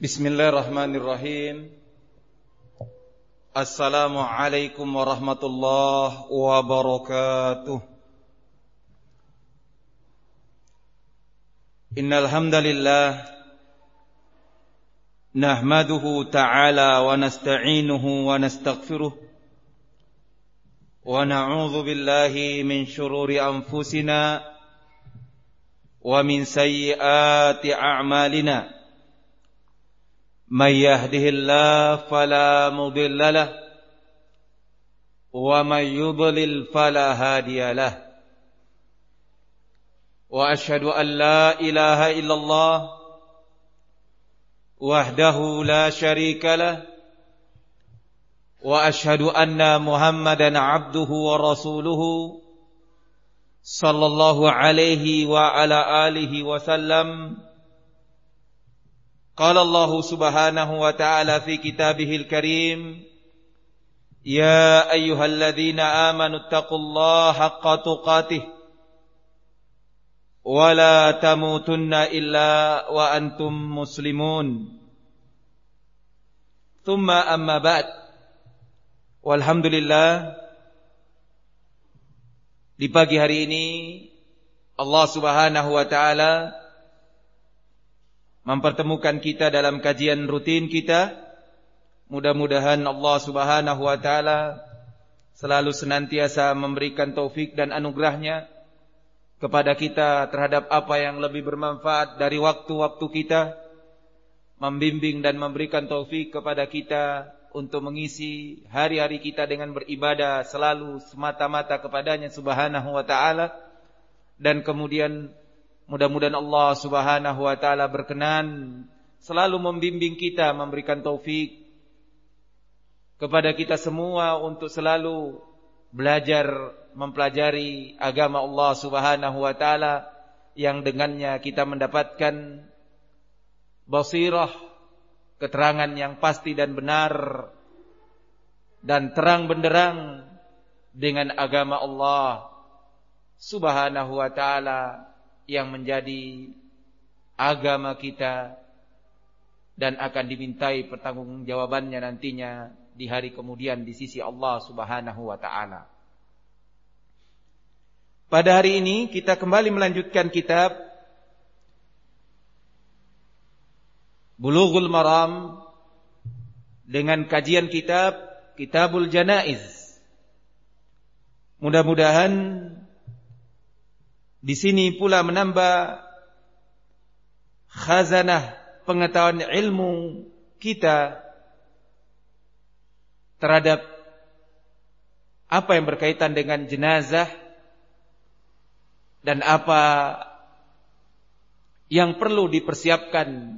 Bismillahirrahmanirrahim. Assalamualaikum warahmatullahi wabarakatuh. Innal hamdalillah nahmaduhu ta'ala wa nasta'inuhu wa nastaghfiruh wa na'udzu billahi min shururi anfusina wa min sayyiati a'malina. Man yahdihillahu fala mudilla lahu wa man yudlil fala hadiya lahu. Wa asyhadu an la ilaha illallah wahdahu la syarika lahu wa asyhadu anna Muhammadan abduhu wa rasuluhu sallallahu alaihi wa ala alihi wa sallam. Qala Allah subhanahu wa ta'ala fi kitabihil karim, ya ayyuhalladzina amanu taqullaha haqqa tuqatih wa la tamutunna illa wa antum muslimun. Thumma amma ba'd. Walhamdulillah, di pagi hari ini Allah subhanahu wa ta'ala mempertemukan kita dalam kajian rutin kita. Mudah-mudahan Allah subhanahu wa ta'ala selalu senantiasa memberikan taufik dan anugerahnya kepada kita terhadap apa yang lebih bermanfaat dari waktu-waktu kita, membimbing dan memberikan taufik kepada kita untuk mengisi hari-hari kita dengan beribadah selalu semata-mata kepadanya subhanahu wa ta'ala. Dan kemudian mudah-mudahan Allah subhanahu wa ta'ala berkenan selalu membimbing kita, memberikan taufik kepada kita semua untuk selalu belajar, mempelajari agama Allah subhanahu wa ta'ala, yang dengannya kita mendapatkan basirah, keterangan yang pasti dan benar dan terang benderang dengan agama Allah subhanahu wa ta'ala yang menjadi agama kita dan akan dimintai pertanggungjawabannya nantinya di hari kemudian di sisi Allah subhanahu wa ta'ala. Pada hari ini kita kembali melanjutkan kitab Bulughul Maram dengan kajian Kitabul Janaiz. Mudah-mudahan di sini pula menambah khazanah pengetahuan ilmu kita terhadap apa yang berkaitan dengan jenazah dan apa yang perlu dipersiapkan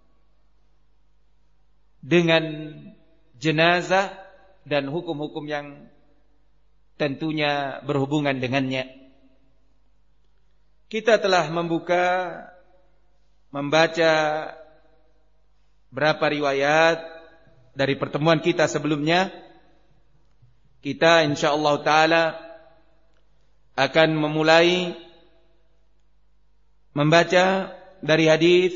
dengan jenazah dan hukum-hukum yang tentunya berhubungan dengannya. Kita telah membaca berapa riwayat dari pertemuan kita sebelumnya. Kita insyaallah ta'ala akan memulai membaca dari hadis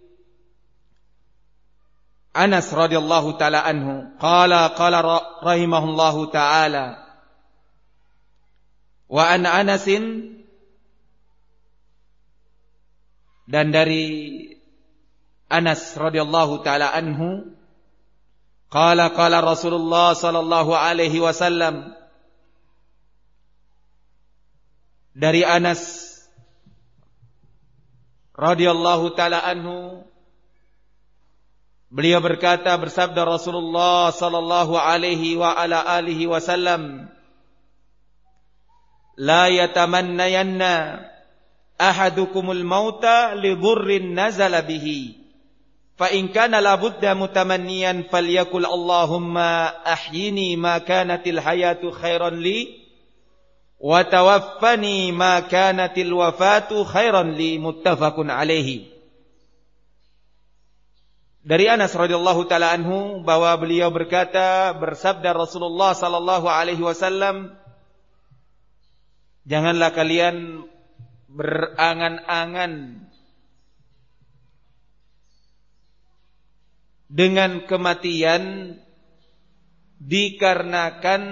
Anas radhiyallahu ta'ala anhu. Qala rahimahullahu ta'ala, wa an Anasin, dan dari Anas radhiyallahu taala anhu, qala Rasulullah sallallahu alaihi wasallam, dari Anas radhiyallahu taala anhu, beliau berkata, bersabda Rasulullah sallallahu alaihi wa ala alihi wasallam, la yatamannayanna ahadukumul mauta li dhurrin nazala bihi, fa in kana la budda mutamanniyan falyakul Allahumma ahyini ma kanatil hayatu khairan li wa tawaffani ma kanatil wafatu khairan li. Muttafaqun alaihi. Dari Anas radhiyallahu taala anhu bahwa beliau berkata, bersabda Rasulullah sallallahu alaihi wasallam, janganlah kalian berangan-angan dengan kematian dikarenakan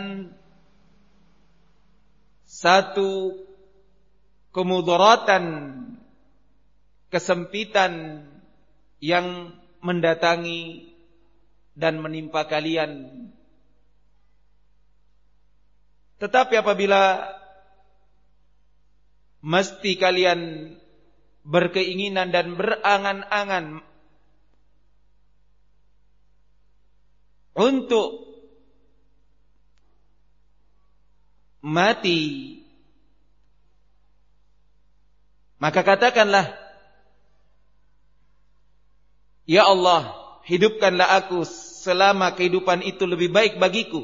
satu kemudaratan, kesempitan yang mendatangi dan menimpa kalian. Tetapi apabila mesti kalian berkeinginan dan berangan-angan untuk mati, maka katakanlah, ya Allah, hidupkanlah aku selama kehidupan itu lebih baik bagiku,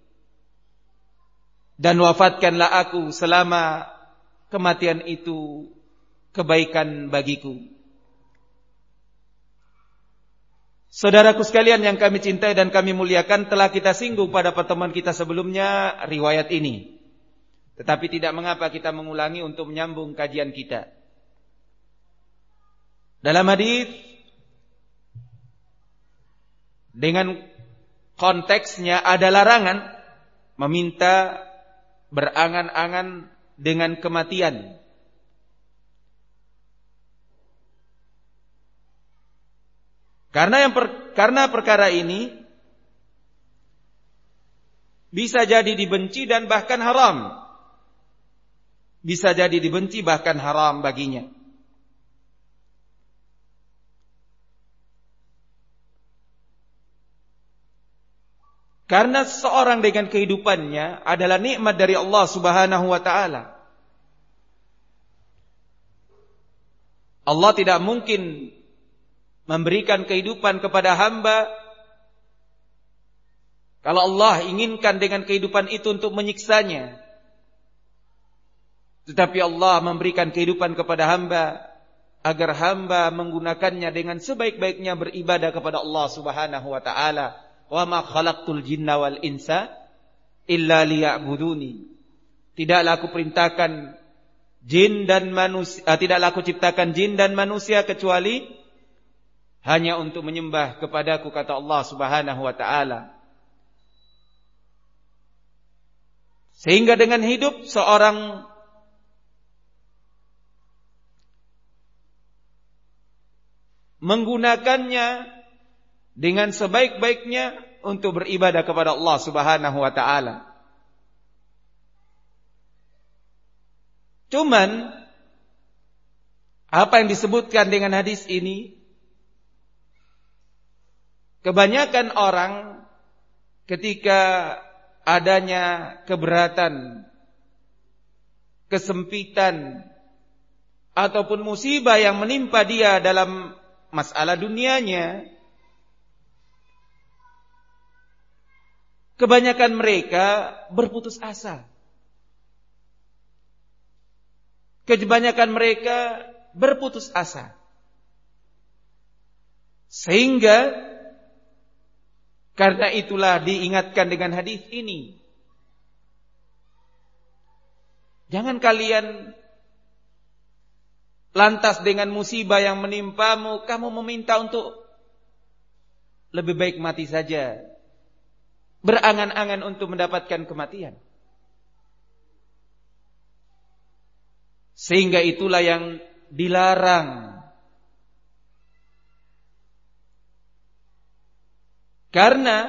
dan wafatkanlah aku selama kematian itu kebaikan bagiku. Saudaraku sekalian yang kami cintai dan kami muliakan, telah kita singgung pada pertemuan kita sebelumnya riwayat ini. Tetapi tidak mengapa kita mengulangi untuk menyambung kajian kita. Dalam hadis dengan konteksnya ada larangan meminta berangan-angan dengan kematian. Karena perkara ini bisa jadi dibenci dan bahkan haram. Bisa jadi dibenci bahkan haram baginya. Karena seorang dengan kehidupannya adalah nikmat dari Allah Subhanahu wa ta'ala. Allah tidak mungkin memberikan kehidupan kepada hamba kalau Allah inginkan dengan kehidupan itu untuk menyiksanya. Tetapi Allah memberikan kehidupan kepada hamba agar hamba menggunakannya dengan sebaik-baiknya beribadah kepada Allah Subhanahu wa ta'ala. Wa ma khalaqtul jinna wal insa illa liya'buduni. Tidaklah aku perintahkan jin dan manusia, tidaklah aku ciptakan jin dan manusia kecuali hanya untuk menyembah kepadaku, kata Allah Subhanahu wa ta'ala. Sehingga dengan hidup seorang menggunakannya dengan sebaik-baiknya untuk beribadah kepada Allah Subhanahu wa ta'ala. Cuman apa yang disebutkan dengan hadis ini, kebanyakan orang ketika adanya keberatan, kesempitan, ataupun musibah yang menimpa dia dalam masalah dunianya, kebanyakan mereka berputus asa. Kebanyakan mereka berputus asa. Sehingga karena itulah diingatkan dengan hadis ini. Jangan kalian lantas dengan musibah yang menimpamu, kamu meminta untuk lebih baik mati saja, berangan-angan untuk mendapatkan kematian. Sehingga itulah yang dilarang. Karena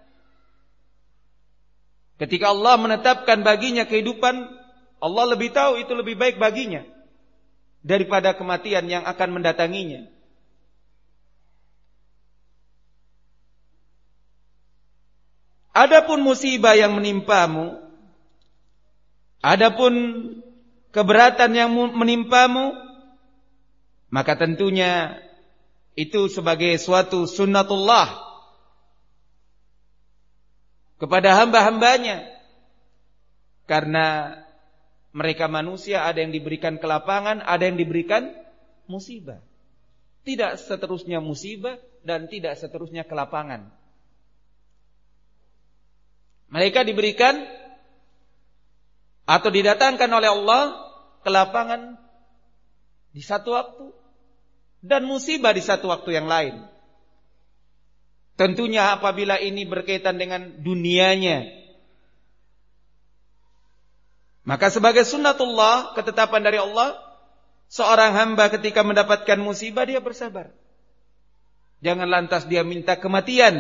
ketika Allah menetapkan baginya kehidupan, Allah lebih tahu itu lebih baik baginya daripada kematian yang akan mendatanginya. Adapun musibah yang menimpamu, adapun keberatan yang menimpamu, maka tentunya itu sebagai suatu sunnatullah kepada hamba-hambanya. Karena mereka manusia, ada yang diberikan kelapangan, ada yang diberikan musibah. Tidak seterusnya musibah dan tidak seterusnya kelapangan. Mereka diberikan atau didatangkan oleh Allah kelapangan di satu waktu dan musibah di satu waktu yang lain. Tentunya apabila ini berkaitan dengan dunianya. Maka sebagai sunnatullah, ketetapan dari Allah, seorang hamba ketika mendapatkan musibah dia bersabar. Jangan lantas dia minta kematian.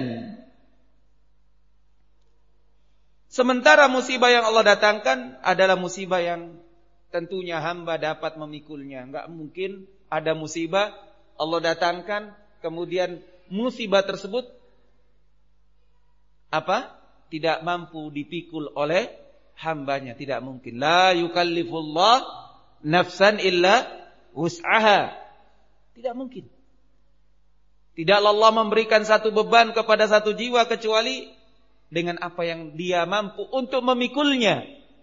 Sementara musibah yang Allah datangkan adalah musibah yang tentunya hamba dapat memikulnya. Enggak mungkin ada musibah Allah datangkan, kemudian musibah tersebut tidak mampu dipikul oleh hambanya. Tidak mungkin. La yukallifullah nafsan illa wus'aha. Tidak mungkin. Tidaklah Allah memberikan satu beban kepada satu jiwa kecuali dengan apa yang dia mampu untuk memikulnya.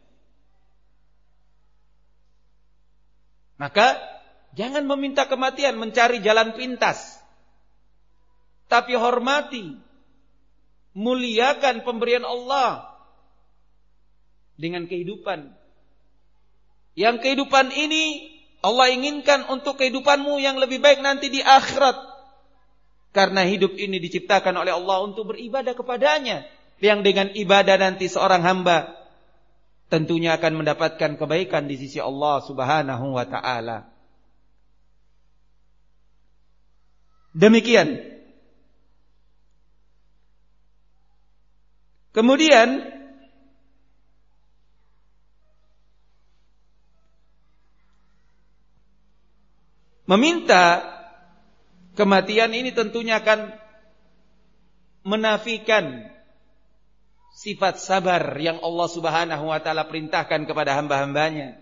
Maka jangan meminta kematian, mencari jalan pintas. Tapi hormati, muliakan pemberian Allah dengan kehidupan. Yang kehidupan ini Allah inginkan untuk kehidupanmu yang lebih baik nanti di akhirat. Karena hidup ini diciptakan oleh Allah untuk beribadah kepadanya. Yang dengan ibadah nanti seorang hamba tentunya akan mendapatkan kebaikan di sisi Allah Subhanahu wa ta'ala. Demikian. Kemudian meminta kematian ini tentunya akan menafikan sifat sabar yang Allah Subhanahu wa ta'ala perintahkan kepada hamba-hambanya.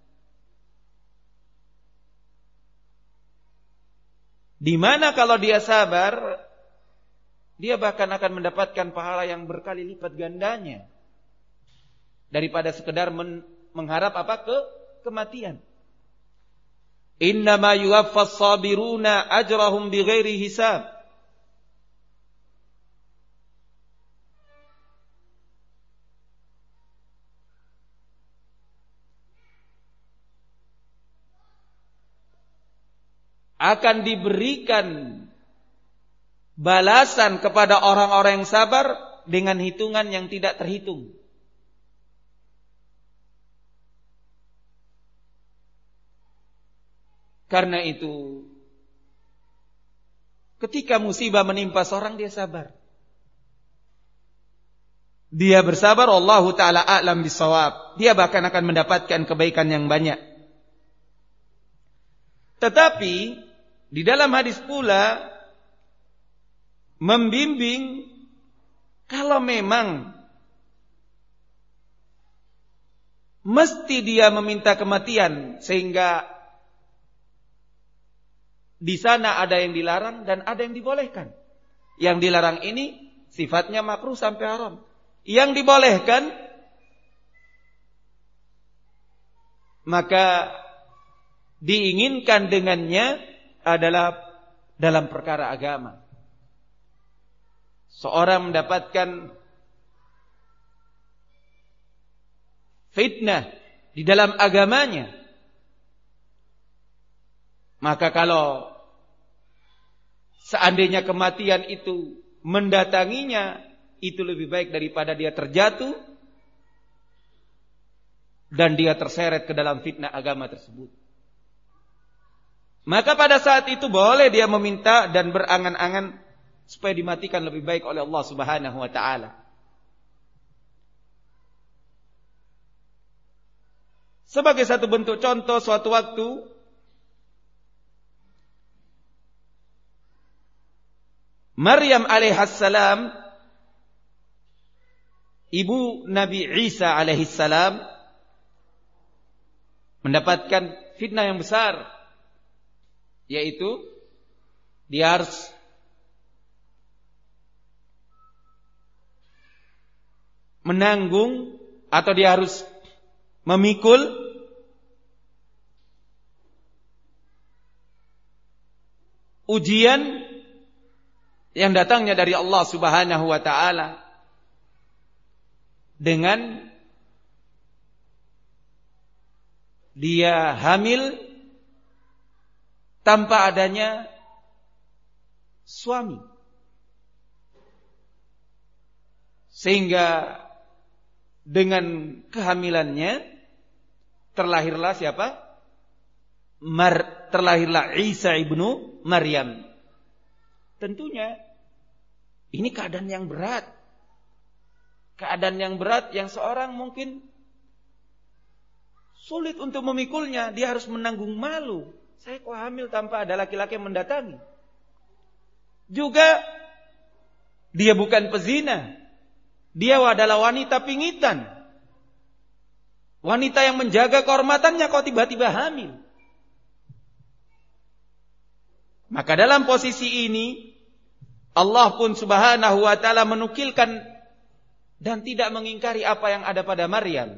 Di mana kalau dia sabar, dia bahkan akan mendapatkan pahala yang berkali lipat gandanya daripada sekedar mengharap kematian. Innama yuwaffas sabiruna ajrahum bighairi hisab. Akan diberikan balasan kepada orang-orang yang sabar dengan hitungan yang tidak terhitung. Karena itu, ketika musibah menimpa seorang, dia sabar. Dia bersabar, Allahu ta'ala a'lam bisawab. Dia bahkan akan mendapatkan kebaikan yang banyak. Tetapi di dalam hadis pula membimbing kalau memang mesti dia meminta kematian, sehingga di sana ada yang dilarang dan ada yang dibolehkan. Yang dilarang ini sifatnya makruh sampai haram. Yang dibolehkan maka diinginkan dengannya adalah dalam perkara agama. Seorang mendapatkan fitnah di dalam agamanya, maka kalau seandainya kematian itu mendatanginya, itu lebih baik daripada dia terjatuh dan dia terseret ke dalam fitnah agama tersebut. Maka pada saat itu boleh dia meminta dan berangan-angan supaya dimatikan lebih baik oleh Allah Subhanahu wa ta'ala. Sebagai satu bentuk contoh, suatu waktu Maryam alaihissalam, ibu Nabi Isa alaihissalam, mendapatkan fitnah yang besar, yaitu dia harus menanggung atau dia harus memikul ujian yang datangnya dari Allah Subhanahu wa ta'ala dengan dia hamil tanpa adanya suami. Sehingga dengan kehamilannya terlahirlah siapa? Terlahirlah Isa ibnu Maryam. Tentunya ini keadaan yang berat. Keadaan yang berat yang seorang mungkin sulit untuk memikulnya. Dia harus menanggung malu. Saya kok hamil tanpa ada laki-laki yang mendatangi. Juga dia bukan pezina. Dia adalah wanita pingitan. Wanita yang menjaga kehormatannya kok tiba-tiba hamil. Maka dalam posisi ini Allah pun subhanahu wa ta'ala menukilkan dan tidak mengingkari apa yang ada pada Maryam.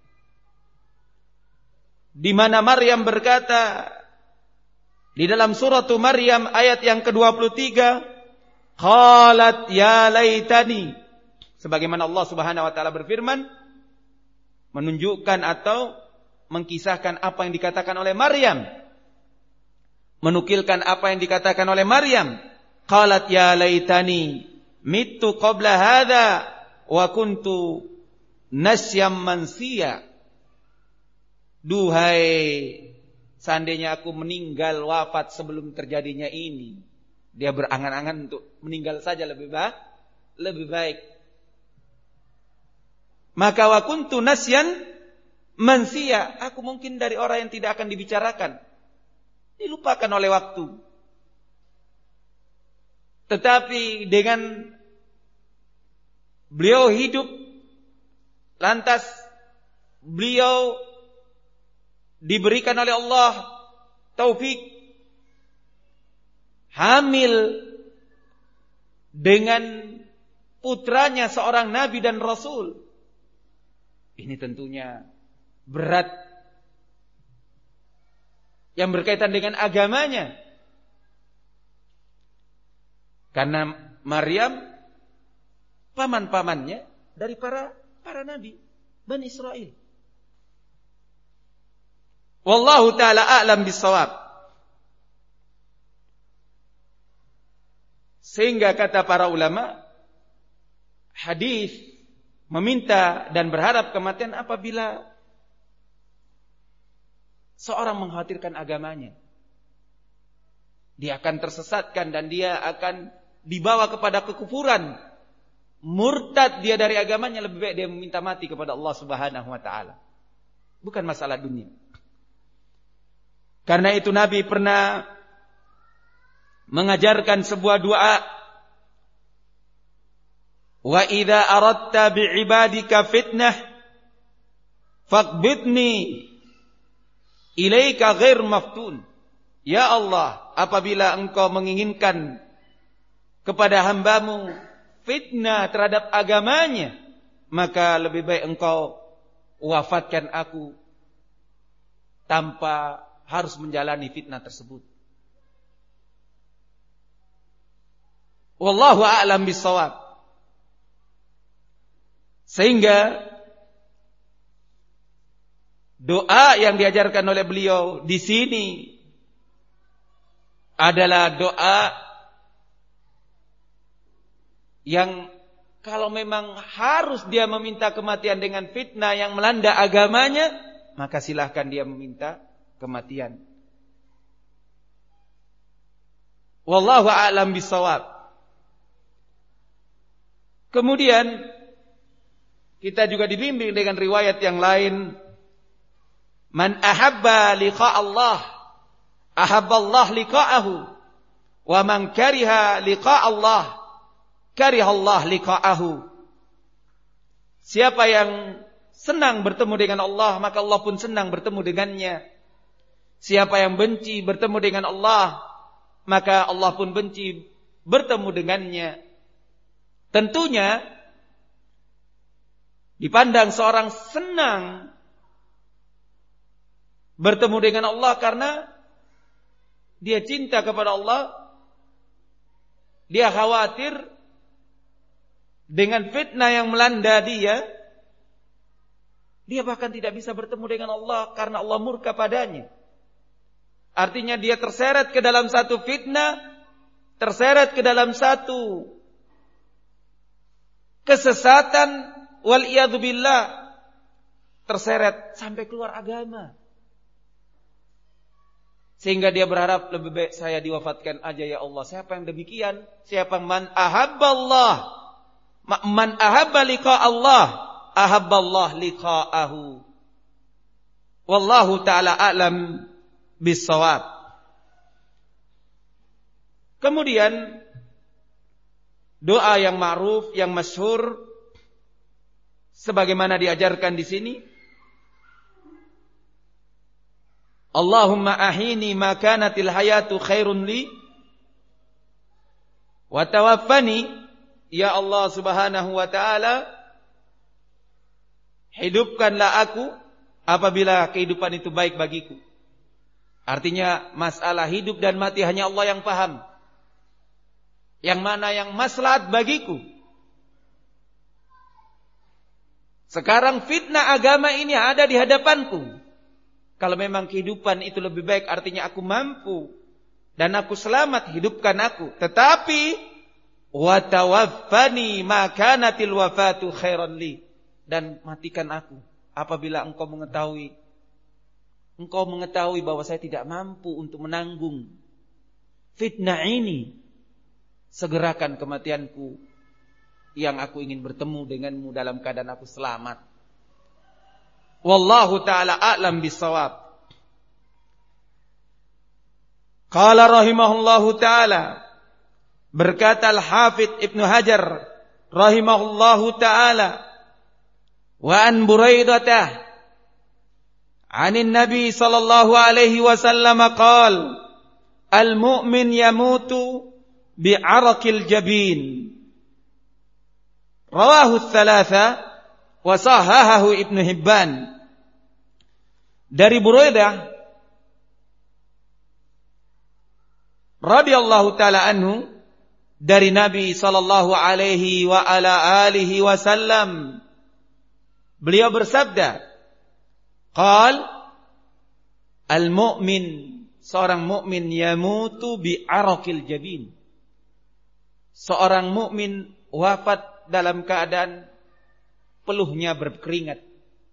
Di mana Maryam berkata di dalam surah Maryam ayat yang ke-23, qalat ya laitani, sebagaimana Allah Subhanahu wa taala berfirman menunjukkan atau mengkisahkan apa yang dikatakan oleh Maryam, menukilkan apa yang dikatakan oleh Maryam. Qalat ya laitani mittu qabla hadza wa kuntu nasyam mansiya. Duhai, seandainya aku meninggal wafat sebelum terjadinya ini. Dia berangan-angan untuk meninggal saja lebih baik. Maka wa kuntu nasyan mansiya, aku mungkin dari orang yang tidak akan dibicarakan, dilupakan oleh waktu. Tetapi dengan beliau hidup, lantas beliau diberikan oleh Allah taufik hamil dengan putranya seorang nabi dan rasul. Ini tentunya berat yang berkaitan dengan agamanya. Karena Maryam paman-pamannya dari para nabi Bani Israel. Wallahu ta'ala a'lam bissawab. Sehingga kata para ulama, hadis meminta dan berharap kematian apabila seorang mengkhawatirkan agamanya. Dia akan tersesatkan dan dia akan dibawa kepada kekufuran. Murtad dia dari agamanya, lebih baik dia meminta mati kepada Allah Subhanahu wa taala. Bukan masalah dunia. Karena itu Nabi pernah mengajarkan sebuah doa. Wa idza aradta bi'ibadika fitnah faqbidni ilaika ghair maftun. Ya Allah, apabila engkau menginginkan kepada hambamu fitnah terhadap agamanya, maka lebih baik engkau wafatkan aku tanpa harus menjalani fitnah tersebut. Wallahu a'lam bissawab. Sehingga doa yang diajarkan oleh beliau di sini adalah doa yang kalau memang harus dia meminta kematian dengan fitnah yang melanda agamanya, maka silahkan dia meminta kematian. Wallahu a'lam bissawab. Kemudian kita juga dibimbing dengan riwayat yang lain, man ahabba liqa Allah ahabba Allah liqa'ahu wa man kariha liqa Allah kariha Allah liqa'ahu. Siapa yang senang bertemu dengan Allah, maka Allah pun senang bertemu dengannya. Siapa yang benci bertemu dengan Allah, maka Allah pun benci bertemu dengannya. Tentunya dipandang seorang senang bertemu dengan Allah karena dia cinta kepada Allah. Dia khawatir dengan fitnah yang melanda dia. Dia bahkan tidak bisa bertemu dengan Allah karena Allah murka padanya. Artinya dia terseret ke dalam satu fitnah, terseret ke dalam satu kesesatan, wal iyadzubillah, terseret sampai keluar agama. Sehingga dia berharap lebih baik saya diwafatkan aja ya Allah. Siapa yang demikian? Siapa man ahabballah, man ahabba liqa Allah, ahabballah liqa'ahu. Wallahu ta'ala a'lam bis-shawab. Kemudian doa yang ma'ruf, yang masyhur sebagaimana diajarkan di sini, Allahumma ahini ma kanatil hayatu khairun li wa tawaffani, ya Allah Subhanahu wa taala, hidupkanlah aku apabila kehidupan itu baik bagiku. Artinya masalah hidup dan mati hanya Allah yang paham. Yang mana yang maslahat bagiku. Sekarang fitnah agama ini ada di hadapanku. Kalau memang kehidupan itu lebih baik, artinya aku mampu dan aku selamat, hidupkan aku. Tetapi wa tawaffani ma kanatil wafatu khairan li, dan matikan aku apabila engkau mengetahui bahwa saya tidak mampu untuk menanggung fitnah ini. Segerakan kematianku yang aku ingin bertemu denganmu dalam keadaan aku selamat. Wallahu ta'ala a'lam bis-shawab. Qala rahimahullahu ta'ala, berkata Al-Hafidz Ibnu Hajar rahimahullahu ta'ala, wa an Buraidah 'anin Nabi sallallahu alaihi wasallam qala, al-mu'min yamutu bi'araqil jabin. Rawahu ats-tsalatsa wa sahahahu Ibnu Hibban. Dari Buraidah radhiyallahu taala anhu, dari Nabi sallallahu alaihi wa ala alihi wasallam, beliau bersabda, qal al-mu'min, seorang mukmin yamutu bi araqil jabin, seorang mukmin wafat dalam keadaan peluhnya berkeringat.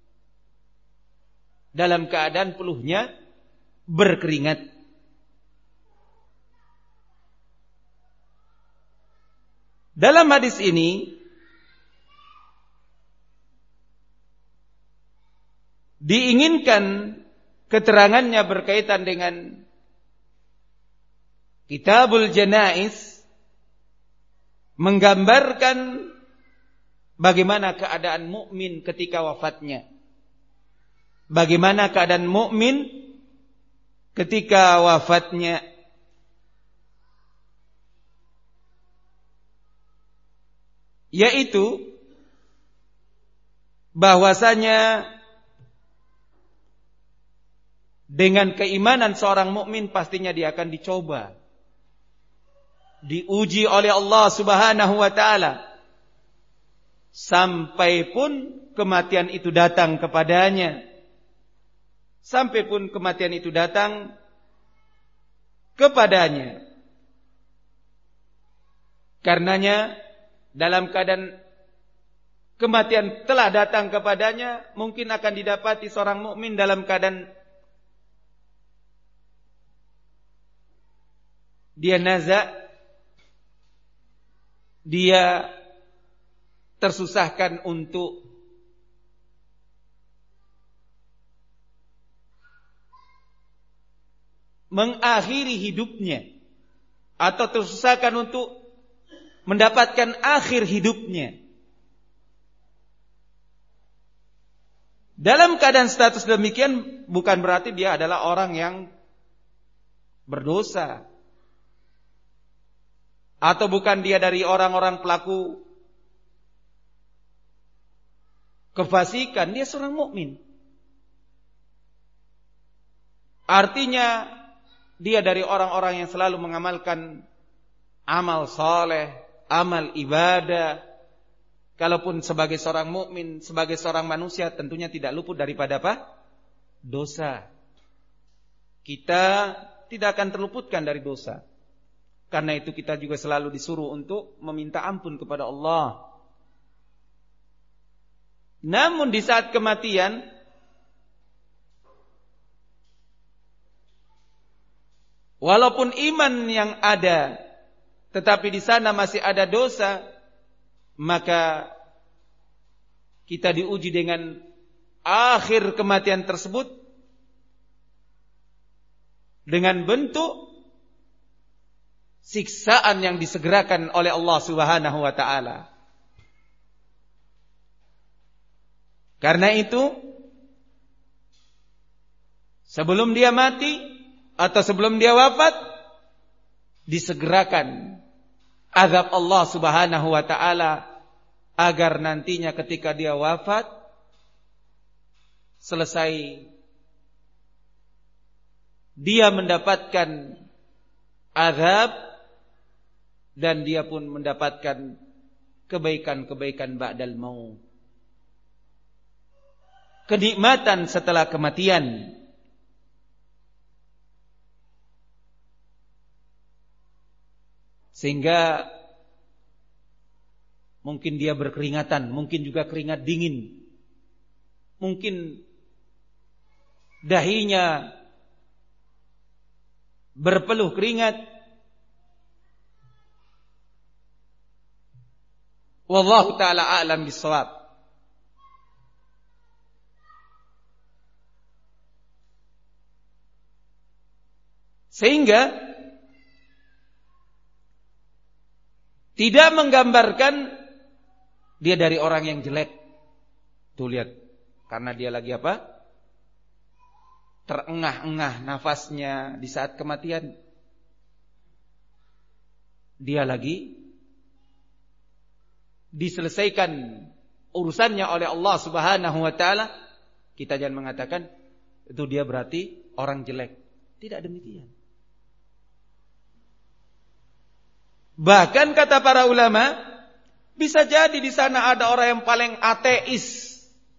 Dalam keadaan peluhnya berkeringat. Dalam hadis ini diinginkan keterangannya berkaitan dengan Kitabul Janaiz, menggambarkan bagaimana keadaan mukmin ketika wafatnya. Bagaimana keadaan mukmin ketika wafatnya. Yaitu bahwasanya dengan keimanan seorang mukmin pastinya dia akan dicoba, diuji oleh Allah Subhanahu wa taala, sampai pun kematian itu datang kepadanya. Sampai pun kematian itu datang kepadanya. Karenanya dalam keadaan kematian telah datang kepadanya, mungkin akan didapati seorang mukmin dalam keadaan dia naza, dia tersusahkan untuk mengakhiri hidupnya, atau tersusahkan untuk mendapatkan akhir hidupnya. Dalam keadaan status demikian bukan berarti dia adalah orang yang berdosa, atau bukan dia dari orang-orang pelaku kefasikan. Dia seorang mukmin. Artinya dia dari orang-orang yang selalu mengamalkan amal saleh, amal ibadah. Kalaupun sebagai seorang mukmin, sebagai seorang manusia, tentunya tidak luput daripada apa? Dosa. Kita tidak akan terluputkan dari dosa. Karena itu kita juga selalu disuruh untuk meminta ampun kepada Allah. Namun di saat kematian, walaupun iman yang ada, tetapi di sana masih ada dosa, maka kita diuji dengan akhir kematian tersebut dengan bentuk siksaan yang disegerakan oleh Allah Subhanahu wa taala. Karena itu, sebelum dia mati atau sebelum dia wafat, disegerakan azab Allah Subhanahu wa taala agar nantinya ketika dia wafat, selesai dia mendapatkan azab dan dia pun mendapatkan kebaikan-kebaikan ba'dal maut. Kenikmatan setelah kematian. Sehingga mungkin dia berkeringatan, mungkin juga keringat dingin. Mungkin dahinya berpeluh keringat. Wallahu ta'ala a'lam bissawab. Sehingga tidak menggambarkan dia dari orang yang jelek. Tuh lihat, karena dia lagi apa? Terengah-engah nafasnya di saat kematian. Dia lagi diselesaikan urusannya oleh Allah Subhanahu wa taala. Kita jangan mengatakan itu dia berarti orang jelek. Tidak demikian. Bahkan kata para ulama, bisa jadi di sana ada orang yang paling ateis,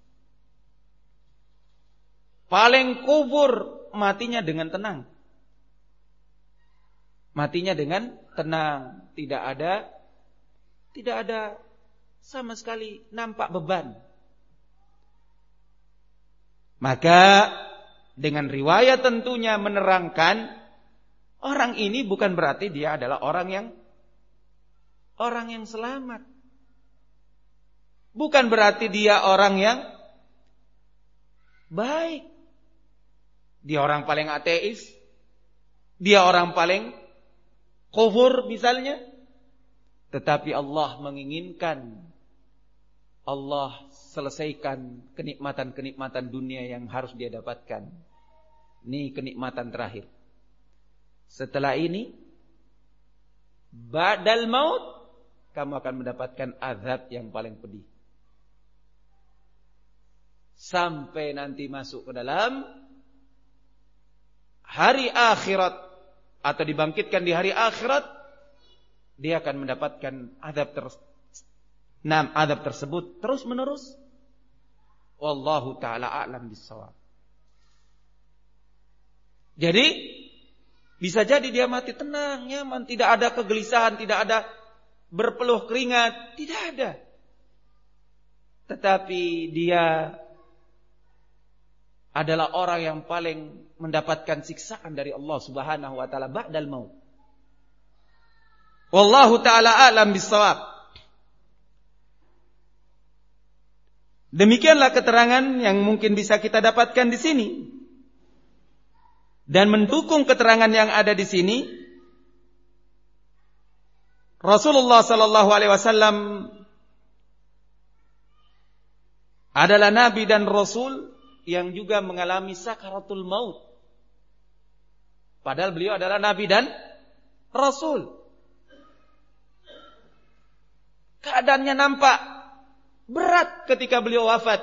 paling kufur, matinya dengan tenang. Matinya dengan tenang, tidak ada sama sekali nampak beban. Maka dengan riwayat tentunya menerangkan orang ini bukan berarti dia adalah orang yang selamat. Bukan berarti dia orang yang baik. Dia orang paling ateis, dia orang paling kufur misalnya. Tetapi Allah menginginkan Allah selesaikan kenikmatan-kenikmatan dunia yang harus dia dapatkan. Ini kenikmatan terakhir. Setelah ini, ba'dal maut, kamu akan mendapatkan azab yang paling pedih. Sampai nanti masuk ke dalam hari akhirat atau dibangkitkan di hari akhirat, dia akan mendapatkan azab tersebut terus menerus. Wallahu ta'ala a'lam bissawab. Jadi bisa jadi dia mati tenang, nyaman, tidak ada kegelisahan, tidak ada berpeluh keringat, tidak ada. Tetapi dia adalah orang yang paling mendapatkan siksaan dari Allah Subhanahu wa taala ba'dal maut. Wallahu ta'ala a'lam bissawab. Demikianlah keterangan yang mungkin bisa kita dapatkan di sini. Dan mendukung keterangan yang ada di sini, Rasulullah sallallahu alaihi wasallam adalah nabi dan rasul yang juga mengalami sakaratul maut. Padahal beliau adalah nabi dan rasul. Keadaannya nampak berat ketika beliau wafat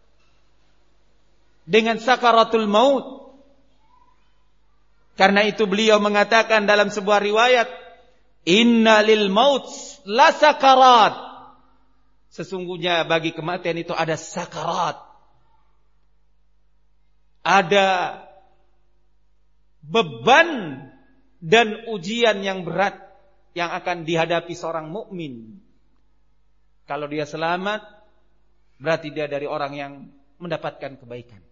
dengan sakaratul maut. Karena itu beliau mengatakan dalam sebuah riwayat, Inna lil maut la sakarat. Sesungguhnya bagi kematian itu ada sakarat. Ada beban dan ujian yang berat yang akan dihadapi seorang mukmin. Kalau dia selamat, berarti dia dari orang yang mendapatkan kebaikan.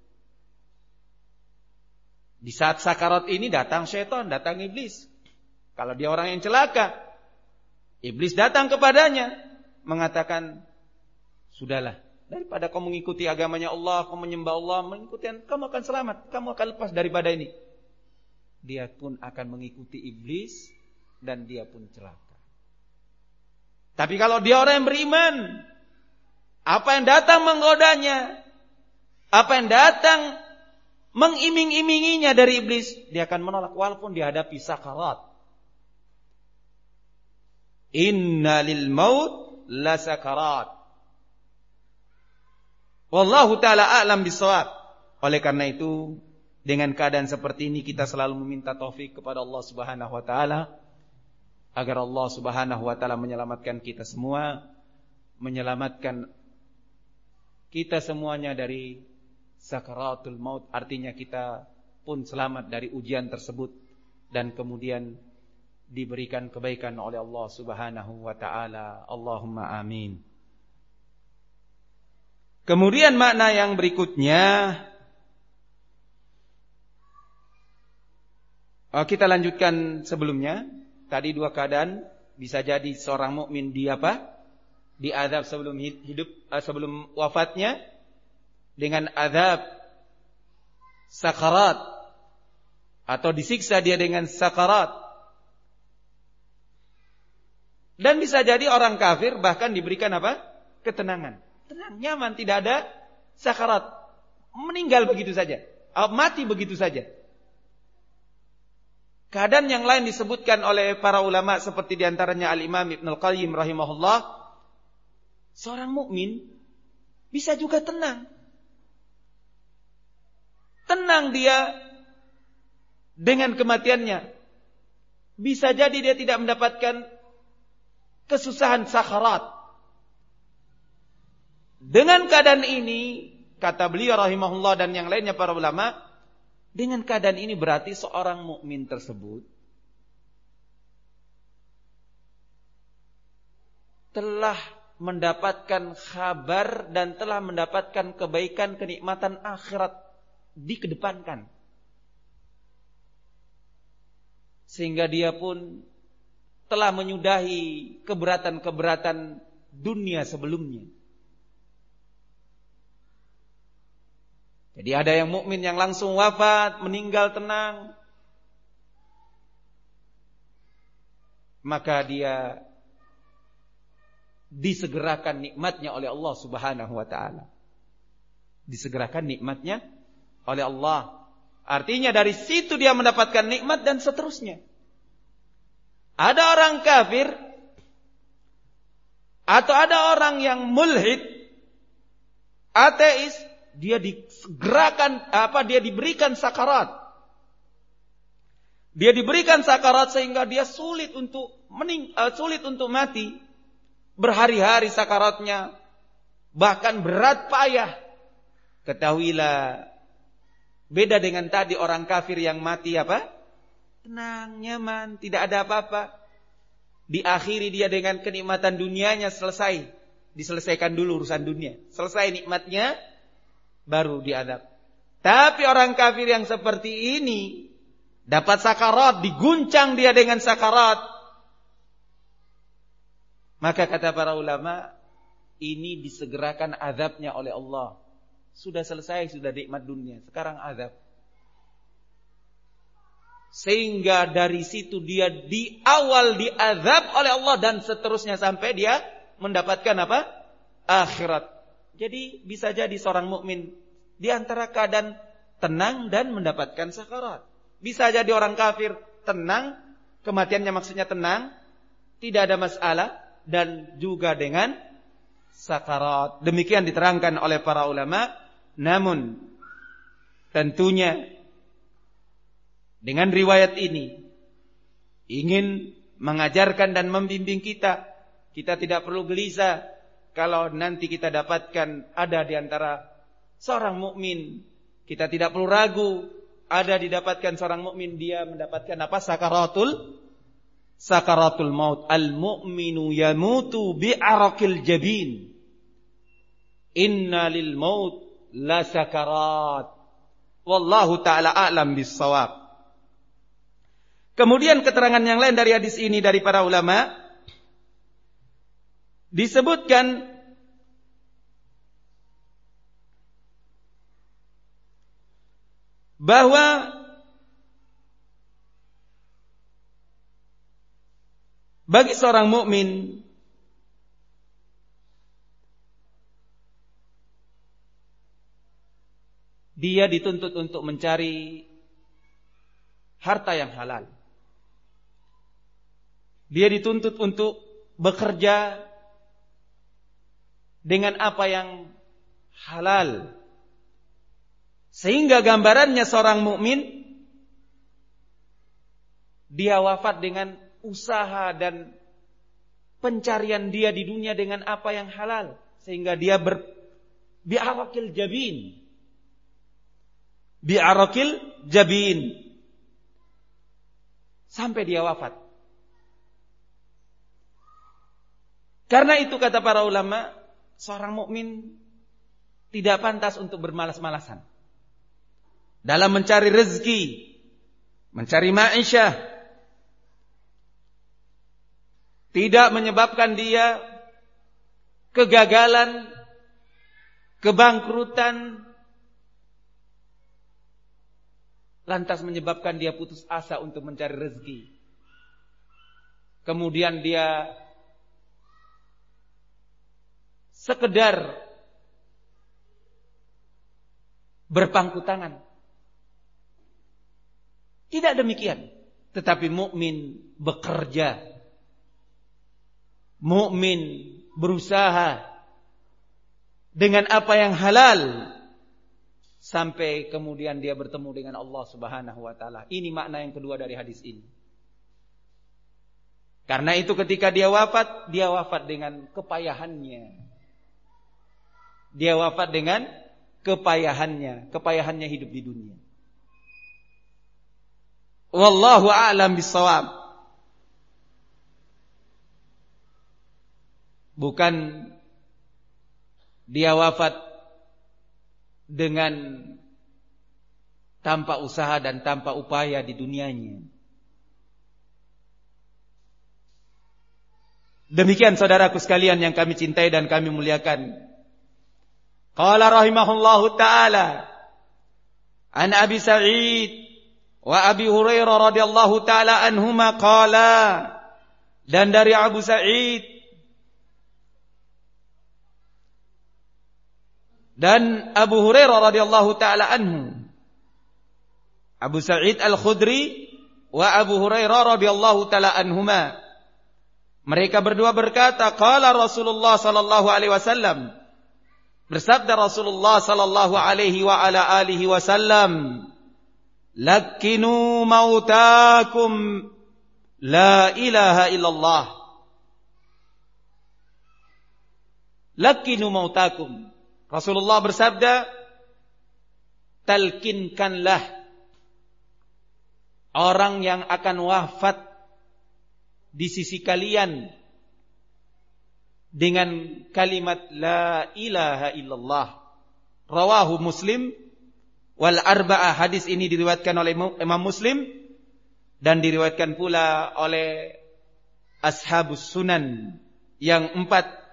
Di saat sakarat ini datang syaitan, datang iblis. Kalau dia orang yang celaka, iblis datang kepadanya mengatakan, sudahlah, daripada kamu mengikuti agamanya Allah, kamu menyembah Allah, kamu akan selamat, kamu akan lepas daripada ini. Dia pun akan mengikuti iblis dan dia pun celaka. Tapi kalau dia orang yang beriman, apa yang datang menggodanya, apa yang datang mengiming-iminginya dari iblis, dia akan menolak walaupun dihadapi sakarat. Inna lil maut la sakarat. Wallahu ta'ala a'lam bisawab. Oleh karena itu, dengan keadaan seperti ini kita selalu meminta taufik kepada Allah Subhanahu wa taala agar Allah Subhanahu wa taala menyelamatkan kita semua, menyelamatkan kita semuanya dari sakaratul maut, artinya kita pun selamat dari ujian tersebut dan kemudian diberikan kebaikan oleh Allah Subhanahu wa taala. Allahumma amin. Kemudian makna yang berikutnya, kita lanjutkan sebelumnya. Tadi dua keadaan, bisa jadi seorang mukmin di azab sebelum hidup, sebelum wafatnya, dengan azab sakarat, atau disiksa dia dengan sakarat. Dan bisa jadi orang kafir bahkan diberikan ketenangan. Tenang, nyaman, tidak ada sakarat. Meninggal begitu saja, mati begitu saja. Keadaan yang lain disebutkan oleh para ulama seperti diantaranya Al-Imam Ibnul Qayyim rahimahullah, seorang mukmin bisa juga tenang. Tenang dia dengan kematiannya. Bisa jadi dia tidak mendapatkan kesusahan sakarat. Dengan keadaan ini, kata beliau rahimahullah dan yang lainnya para ulama, dengan keadaan ini berarti seorang mukmin tersebut telah mendapatkan kabar dan telah mendapatkan kebaikan, kenikmatan akhirat dikedepankan, sehingga dia pun telah menyudahi keberatan-keberatan dunia sebelumnya. Jadi ada yang mukmin yang langsung wafat, meninggal tenang, maka dia disegerakan nikmatnya oleh Allah Subhanahu wa taala. Disegerakan nikmatnya oleh Allah. Artinya dari situ dia mendapatkan nikmat dan seterusnya. Ada orang kafir atau ada orang yang mulhid, ateis, dia disegerakan dia diberikan sakarat. Dia diberikan sakarat sehingga dia sulit untuk mati. Berhari-hari sakaratnya, bahkan berat payah. Ketahuilah, beda dengan tadi orang kafir yang mati tenang, nyaman, tidak ada apa-apa. Diakhiri dia dengan kenikmatan dunianya, selesai. Diselesaikan dulu urusan dunia. Selesai nikmatnya, baru diadab. Tapi orang kafir yang seperti ini, dapat sakarat, diguncang dia dengan sakarat. Maka kata para ulama, ini disegerakan azabnya oleh Allah. Sudah selesai, sudah nikmat dunia, sekarang azab. Sehingga dari situ dia di awal diazab oleh Allah dan seterusnya sampai dia mendapatkan akhirat. Jadi bisa jadi seorang mukmin di antara keadaan tenang dan mendapatkan sakarat. Bisa jadi orang kafir tenang, kematiannya maksudnya tenang, tidak ada masalah, dan juga dengan sakarat. Demikian diterangkan oleh para ulama. Namun tentunya dengan riwayat ini ingin mengajarkan dan membimbing kita tidak perlu gelisah kalau nanti kita dapatkan ada di antara seorang mukmin. Kita tidak perlu ragu ada didapatkan seorang mukmin dia mendapatkan sakaratul maut. Al mu'minu yamutu bi'araqil jabin. Inna lil maut la sakarat. Wallahu ta'ala a'lam bis-shawab. Kemudian keterangan yang lain dari hadis ini dari para ulama disebutkan bahwa bagi seorang mukmin dia dituntut untuk mencari harta yang halal. Dia dituntut untuk bekerja dengan apa yang halal. Sehingga gambarannya seorang mukmin dia wafat dengan usaha dan pencarian dia di dunia dengan apa yang halal, sehingga dia bi'arakil jabin sampai dia wafat. Karena itu kata para ulama, seorang mukmin tidak pantas untuk bermalas-malasan dalam mencari rezeki, mencari ma'isyah. Tidak menyebabkan dia kegagalan, kebangkrutan, lantas menyebabkan dia putus asa untuk mencari rezeki. Kemudian dia sekedar berpangku tangan. Tidak demikian. Tetapi mukmin bekerja, mukmin berusaha dengan apa yang halal sampai kemudian dia bertemu dengan Allah Subhanahu wa taala. Ini makna yang kedua dari hadis ini. Karena itu ketika dia wafat dengan kepayahannya. Dia wafat dengan kepayahannya hidup di dunia. Wallahu a'lam bis-shawab. Bukan dia wafat dengan tanpa usaha dan tanpa upaya di dunianya. Demikian saudaraku sekalian yang kami cintai dan kami muliakan. Qala rahimahullahu ta'ala an Abi Sa'id wa Abi Hurairah radhiyallahu ta'ala anhuma qala, dan dari Abu Sa'id dan Abu Hurairah radhiyallahu ta'ala anhu, Abu Sa'id Al-Khudri wa Abu Hurairah radhiyallahu ta'ala anhuma, mereka berdua berkata, qala Rasulullah sallallahu alaihi wasallam, bersabda Rasulullah sallallahu alaihi wa ala alihi wasallam, lakinu mautakum la ilaha illallah. Lakinu mautakum. Rasulullah bersabda, talkinkanlah orang yang akan wafat di sisi kalian dengan kalimat la ilaha illallah. Rawahu Muslim wal arba'ah. Hadis ini diriwayatkan oleh Imam Muslim dan diriwayatkan pula oleh ashabus sunan yang 4.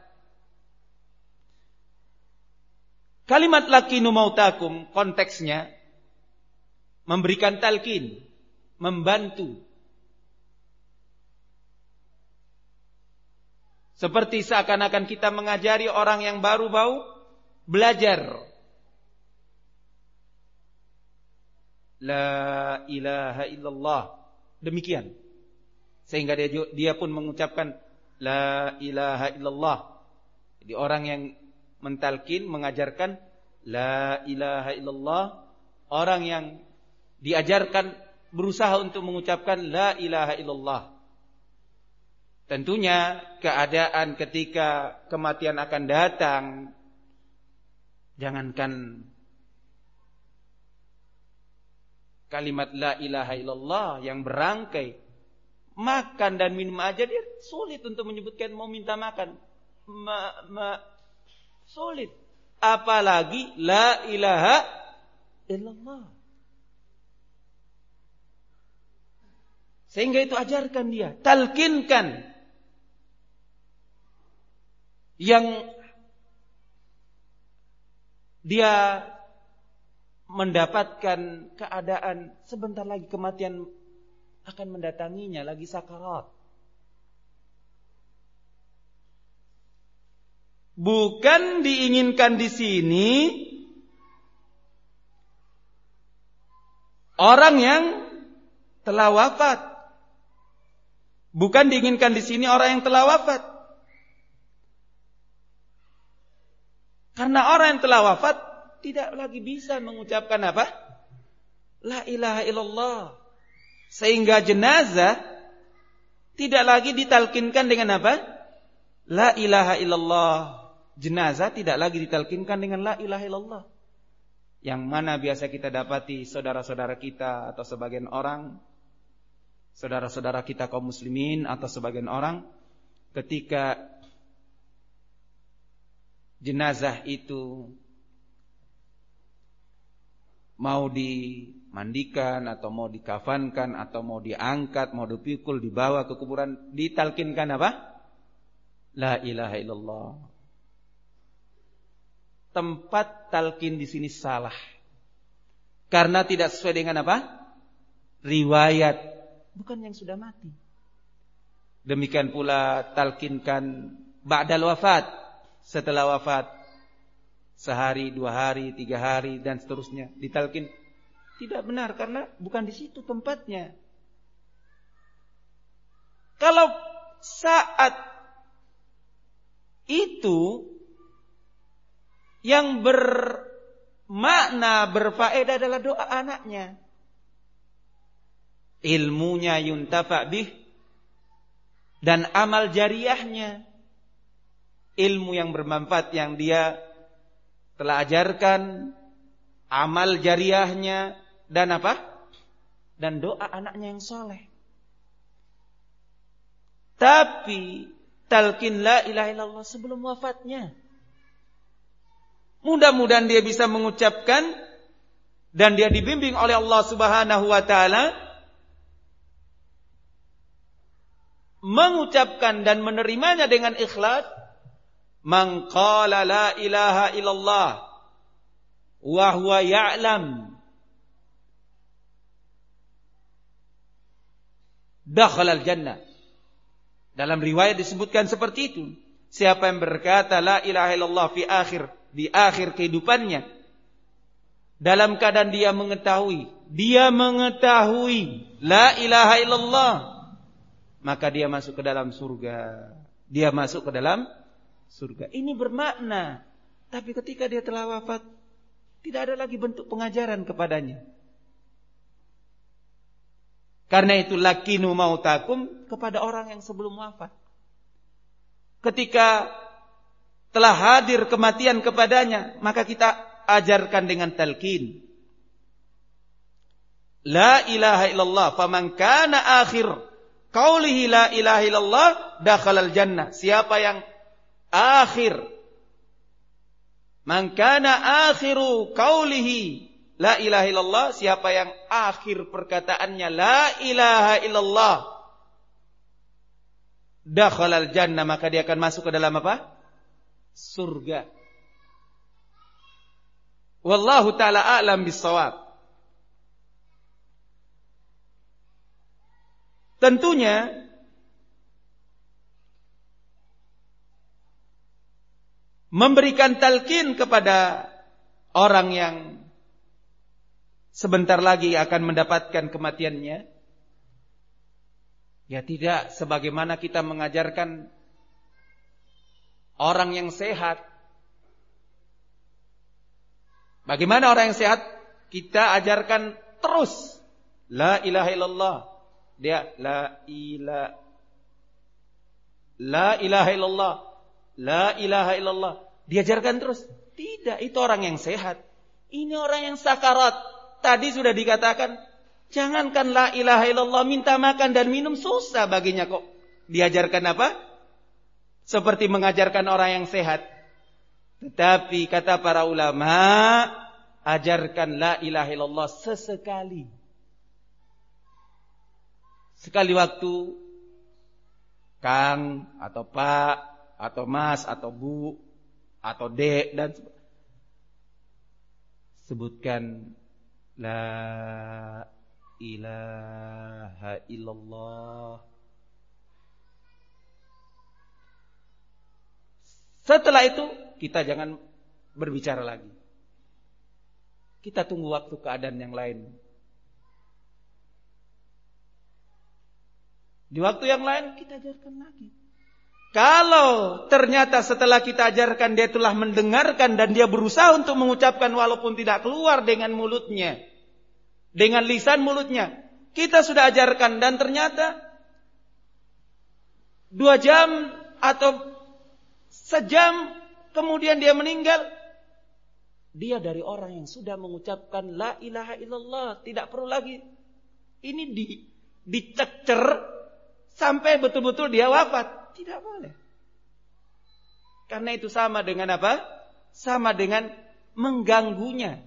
Kalimat lakinu mautakum konteksnya memberikan talqin, membantu. Seperti seakan-akan kita mengajari orang yang baru belajar. La ilaha illallah. Demikian. Sehingga dia pun mengucapkan la ilaha illallah. Jadi orang yang mentalkin, mengajarkan la ilaha illallah, orang yang diajarkan berusaha untuk mengucapkan la ilaha illallah. Tentunya keadaan ketika kematian akan datang, jangankan kalimat la ilaha illallah yang berangkai, makan dan minum aja dia sulit untuk menyebutkan mau minta makan. Sulit. apalagi la ilaha illallah. Sehingga itu ajarkan dia, talkinkan yang dia mendapatkan keadaan sebentar lagi kematian akan mendatanginya, lagi sakarat. Bukan diinginkan di sini orang yang telah wafat. Bukan diinginkan di sini orang yang telah wafat. Karena orang yang telah wafat tidak lagi bisa mengucapkan apa? La ilaha illallah. Sehingga jenazah tidak lagi ditalkinkan dengan apa? La ilaha illallah. Jenazah tidak lagi ditalkinkan dengan la ilaha illallah. Yang mana biasa kita dapati saudara-saudara kita atau sebagian orang, saudara-saudara kita kaum muslimin atau sebagian orang, ketika jenazah itu mau dimandikan atau mau dikafankan atau mau diangkat, mau dipikul, dibawa ke kuburan, ditalkinkan apa? La ilaha illallah. Tempat talqin di sini salah. Karena tidak sesuai dengan apa? Riwayat. Bukan yang sudah mati. Demikian pula talqinkan ba'dal wafat. Setelah wafat. Sehari, 2 hari, 3 hari dan seterusnya. Ditalqin. Tidak benar karena bukan di situ tempatnya. Kalau saat itu yang bermakna, berfaedah adalah doa anaknya. Ilmunya yuntafa' bih. Dan amal jariahnya. Ilmu yang bermanfaat yang dia telah ajarkan. Amal jariahnya. Dan apa? Dan doa anaknya yang soleh. Tapi talqin la ilaha illallah sebelum wafatnya. Mudah-mudahan dia bisa mengucapkan dan dia dibimbing oleh Allah Subhanahu wa taala mengucapkan dan menerimanya dengan ikhlas. Man qala la ilaha illallah wa huwa ya'lam dakhala al-jannah. Dalam riwayat disebutkan seperti itu. Siapa yang berkata la ilaha illallah di akhir kehidupannya, dalam keadaan dia mengetahui la ilaha illallah, maka dia masuk ke dalam surga. Dia masuk ke dalam surga. Ini bermakna. Tapi ketika dia telah wafat, tidak ada lagi bentuk pengajaran kepadanya. Karena itu lakinu mautakum kepada orang yang sebelum wafat. Ketika telah hadir kematian kepadanya, maka kita ajarkan dengan talqin. La ilaha illallah, faman kana akhir qaulihi la ilaha illallah dakhalal jannah. Siapa yang akhir, man kana akhiru qaulihi la ilaha illallah, siapa yang akhir perkataannya la ilaha illallah dakhalal jannah, maka dia akan masuk ke dalam apa? Surga. Wallahu ta'ala a'lam bissawab. Tentunya memberikan talqin kepada orang yang sebentar lagi akan mendapatkan kematiannya, ya tidak sebagaimana kita mengajarkan orang yang sehat. Bagaimana orang yang sehat? Kita ajarkan terus la ilaha illallah. Dia la ilaha illallah, la ilaha illallah. Diajarkan terus. Tidak, itu orang yang sehat. Ini orang yang sakarat. Tadi sudah dikatakan, jangankan la ilaha illallah, minta makan dan minum susah baginya kok. Diajarkan apa? Seperti mengajarkan orang yang sehat. Tetapi kata para ulama, ajarkan la ilaha illallah sesekali. Sekali waktu, Kang, atau Pak, atau Mas, atau Bu, atau Dek, dan sebutkan la ilaha illallah. Setelah itu kita jangan berbicara lagi. Kita tunggu waktu keadaan yang lain. Di waktu yang lain kita ajarkan lagi. Kalau ternyata setelah kita ajarkan dia telah mendengarkan dan dia berusaha untuk mengucapkan walaupun tidak keluar dengan mulutnya, dengan lisan mulutnya, kita sudah ajarkan dan ternyata 2 jam atau sejam kemudian dia meninggal, dia dari orang yang sudah mengucapkan la ilaha illallah, tidak perlu lagi ini dicecer sampai betul-betul dia wafat. Tidak boleh. Karena itu sama dengan apa? Sama dengan mengganggunya.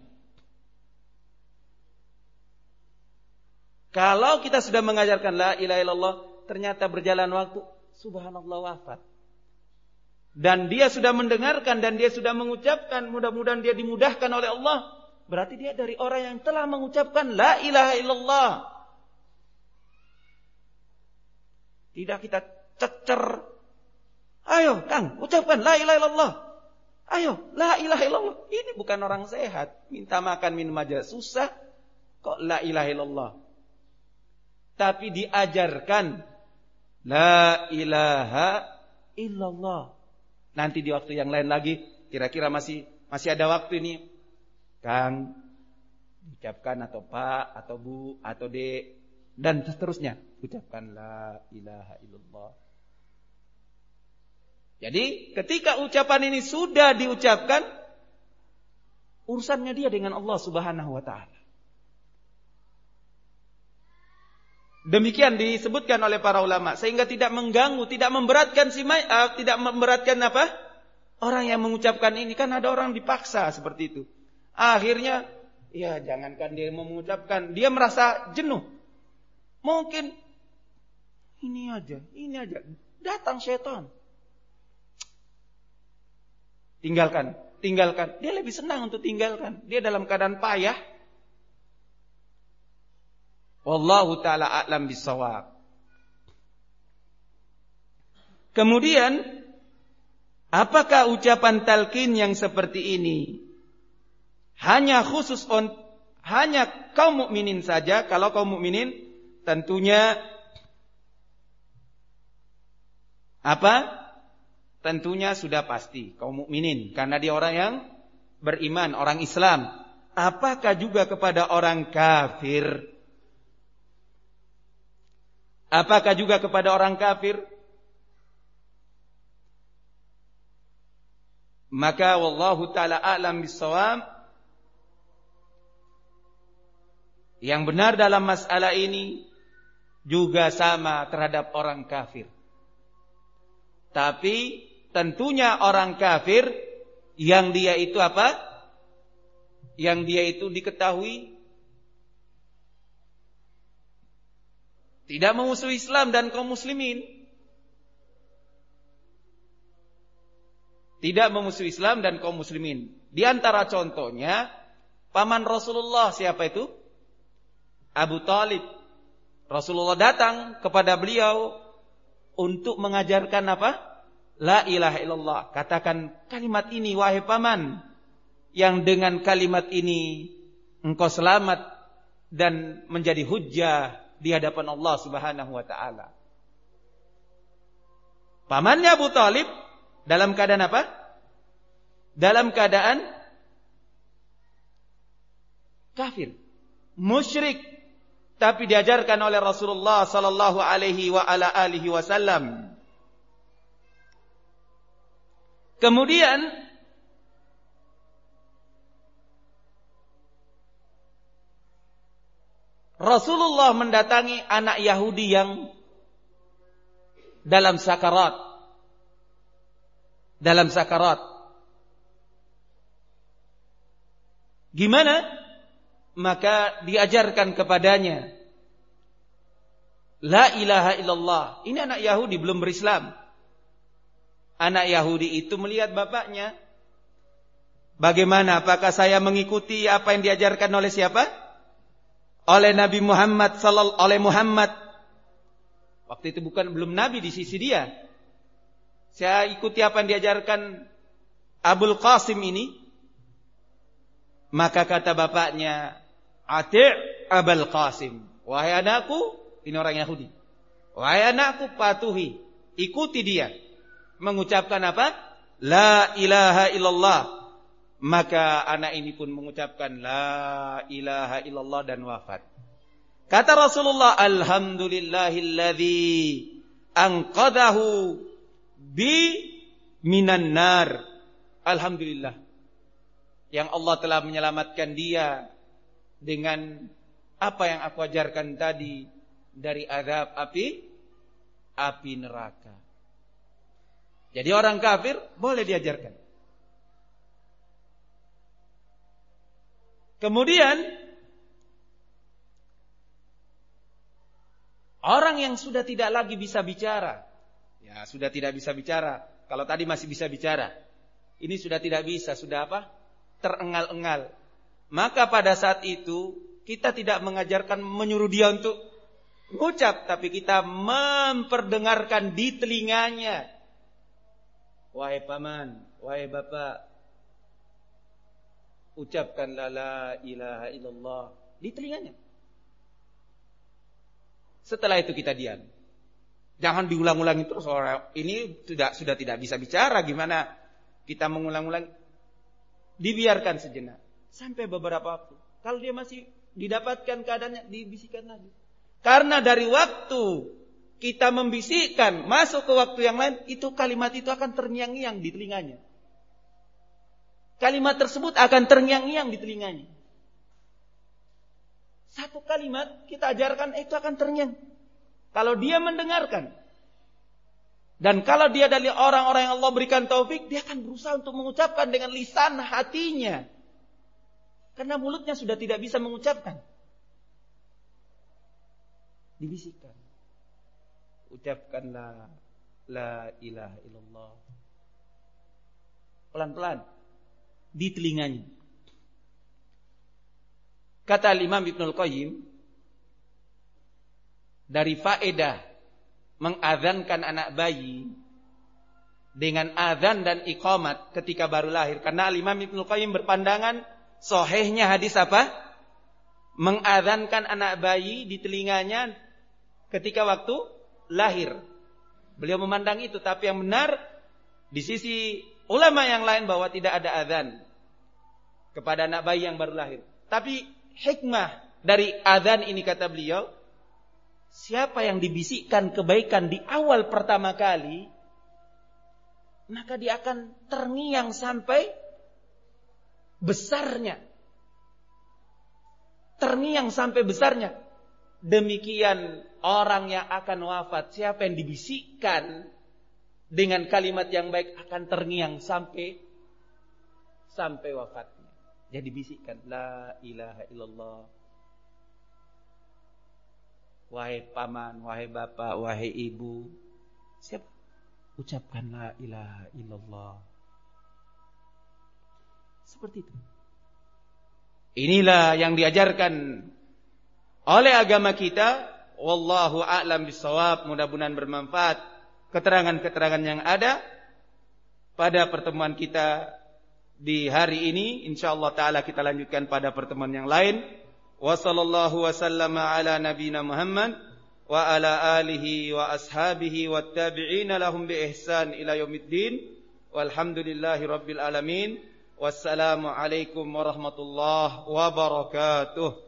Kalau kita sudah mengajarkan la ilaha illallah, ternyata berjalan waktu, subhanallah wafat. Dan dia sudah mendengarkan dan dia sudah mengucapkan, mudah-mudahan dia dimudahkan oleh Allah. Berarti dia dari orang yang telah mengucapkan la ilaha illallah. Tidak kita cecer. Ayo Kang, ucapkan la ilaha illallah. Ayo, la ilaha illallah. Ini bukan orang sehat. Minta makan minum aja susah. Kok la ilaha illallah? Tapi diajarkan la ilaha illallah. Nanti di waktu yang lain lagi, kira-kira masih ada waktu ini, Kang, ucapkan atau Pak, atau Bu, atau Dek, dan seterusnya. Ucapkan la ilaha illallah. Jadi ketika ucapan ini sudah diucapkan, urusannya dia dengan Allah Subhanahu wa ta'ala. Demikian disebutkan oleh para ulama, sehingga tidak mengganggu, tidak memberatkan apa? Orang yang mengucapkan ini. Kan ada orang dipaksa seperti itu. Akhirnya, ya jangankan dia mengucapkan, dia merasa jenuh. Mungkin ini aja, datang setan. Tinggalkan. Dia lebih senang untuk tinggalkan. Dia dalam keadaan payah. Wallahu ta'ala a'lam bissawab. Kemudian, apakah ucapan talqin yang seperti ini hanya khusus hanya kaum mukminin saja? Kalau kaum mukminin tentunya apa? Tentunya sudah pasti kaum mukminin, karena dia orang yang beriman, orang Islam. Apakah juga kepada orang kafir? Apakah juga kepada orang kafir? Maka wallahu ta'ala a'lam bissawab, yang benar dalam masalah ini juga sama terhadap orang kafir. Tapi tentunya orang kafir yang dia itu apa? Yang dia itu diketahui tidak memusuhi Islam dan kaum muslimin. Tidak memusuhi Islam dan kaum muslimin. Di antara contohnya, paman Rasulullah, siapa itu? Abu Talib. Rasulullah datang kepada beliau untuk mengajarkan apa? La ilaha illallah. Katakan kalimat ini wahai paman, yang dengan kalimat ini engkau selamat dan menjadi hujjah di hadapan Allah Subhanahu wa ta'ala. Pamannya Abu Talib dalam keadaan apa? Dalam keadaan kafir, musyrik, tapi diajarkan oleh Rasulullah sallallahu alaihi wa ala alihi wasallam. Kemudian Rasulullah mendatangi anak Yahudi yang dalam sakarat. Gimana? Maka diajarkan kepadanya la ilaha illallah. Ini anak Yahudi belum berislam. Anak Yahudi itu melihat bapaknya. Bagaimana? Apakah saya mengikuti apa yang diajarkan oleh siapa? Oleh Nabi Muhammad oleh Muhammad. Waktu itu belum nabi di sisi dia. Saya ikuti apa yang diajarkan Abul Qasim ini. Maka kata bapaknya, Ati' Abul Qasim. Wahai anakku, ini orang Yahudi. Wahai anakku, patuhi, ikuti dia. Mengucapkan apa? La ilaha illallah. Maka anak ini pun mengucapkan la ilaha illallah dan wafat. Kata Rasulullah, alhamdulillahilladzi anqadahu bi minan nar. Alhamdulillah yang Allah telah menyelamatkan dia dengan apa yang aku ajarkan tadi dari azab api neraka. Jadi orang kafir boleh diajarkan. Kemudian orang yang sudah tidak lagi bisa bicara, ya sudah tidak bisa bicara. Kalau tadi masih bisa bicara, ini sudah tidak bisa, sudah apa? Terengal-engal. Maka pada saat itu kita tidak mengajarkan, menyuruh dia untuk mengucap, tapi kita memperdengarkan di telinganya. Wahai paman, wahai bapak, ucapkan la ilaha illallah di telinganya. Setelah itu kita diam. Jangan diulang-ulangi terus. Ini sudah tidak bisa bicara, gimana kita mengulang-ulang? Dibiarkan sejenak sampai beberapa waktu. Kalau dia masih didapatkan keadaannya, dibisikkan lagi. Karena dari waktu kita membisikkan masuk ke waktu yang lain, itu kalimat itu akan terngiang-ngiang di telinganya. Kalimat tersebut akan terngiang-ngiang di telinganya. Satu kalimat kita ajarkan itu akan terngiang. Kalau dia mendengarkan. Dan kalau dia dari orang-orang yang Allah berikan taufik, dia akan berusaha untuk mengucapkan dengan lisan hatinya. Karena mulutnya sudah tidak bisa mengucapkan. Dibisikkan. Ucapkanlah la ilaha illallah. Pelan-pelan. Di telinganya. Kata Imam Ibnul Qayyim, dari faedah mengadzankan anak bayi dengan adzan dan iqamat ketika baru lahir. Karena Imam Ibnul Qayyim berpandangan sahihnya hadis apa? Mengadzankan anak bayi di telinganya ketika waktu lahir. Beliau memandang itu, tapi yang benar di sisi ulama yang lain bahwa tidak ada adzan kepada anak bayi yang baru lahir. Tapi hikmah dari adzan ini kata beliau, siapa yang dibisikkan kebaikan di awal pertama kali, maka dia akan terngiang sampai besarnya. Terngiang sampai besarnya. Demikian orang yang akan wafat, siapa yang dibisikkan dengan kalimat yang baik akan terngiang sampai wafatnya. Jadi bisikkan la ilaha illallah. Wahai paman, wahai bapak, wahai ibu, siap ucapkan la ilaha illallah. Seperti itu. Inilah yang diajarkan oleh agama kita. Wallahu a'lam bishawab. Mudah-mudahan bermanfaat keterangan-keterangan yang ada pada pertemuan kita di hari ini. InsyaAllah ta'ala kita lanjutkan pada pertemuan yang lain. Wa sallallahu wa sallama ala nabina Muhammad wa ala alihi wa ashabihi wa tabi'ina lahum bi ihsan ila yaumiddin. Walhamdulillahi rabbil alamin. Wassalamu alaikum warahmatullahi wabarakatuh.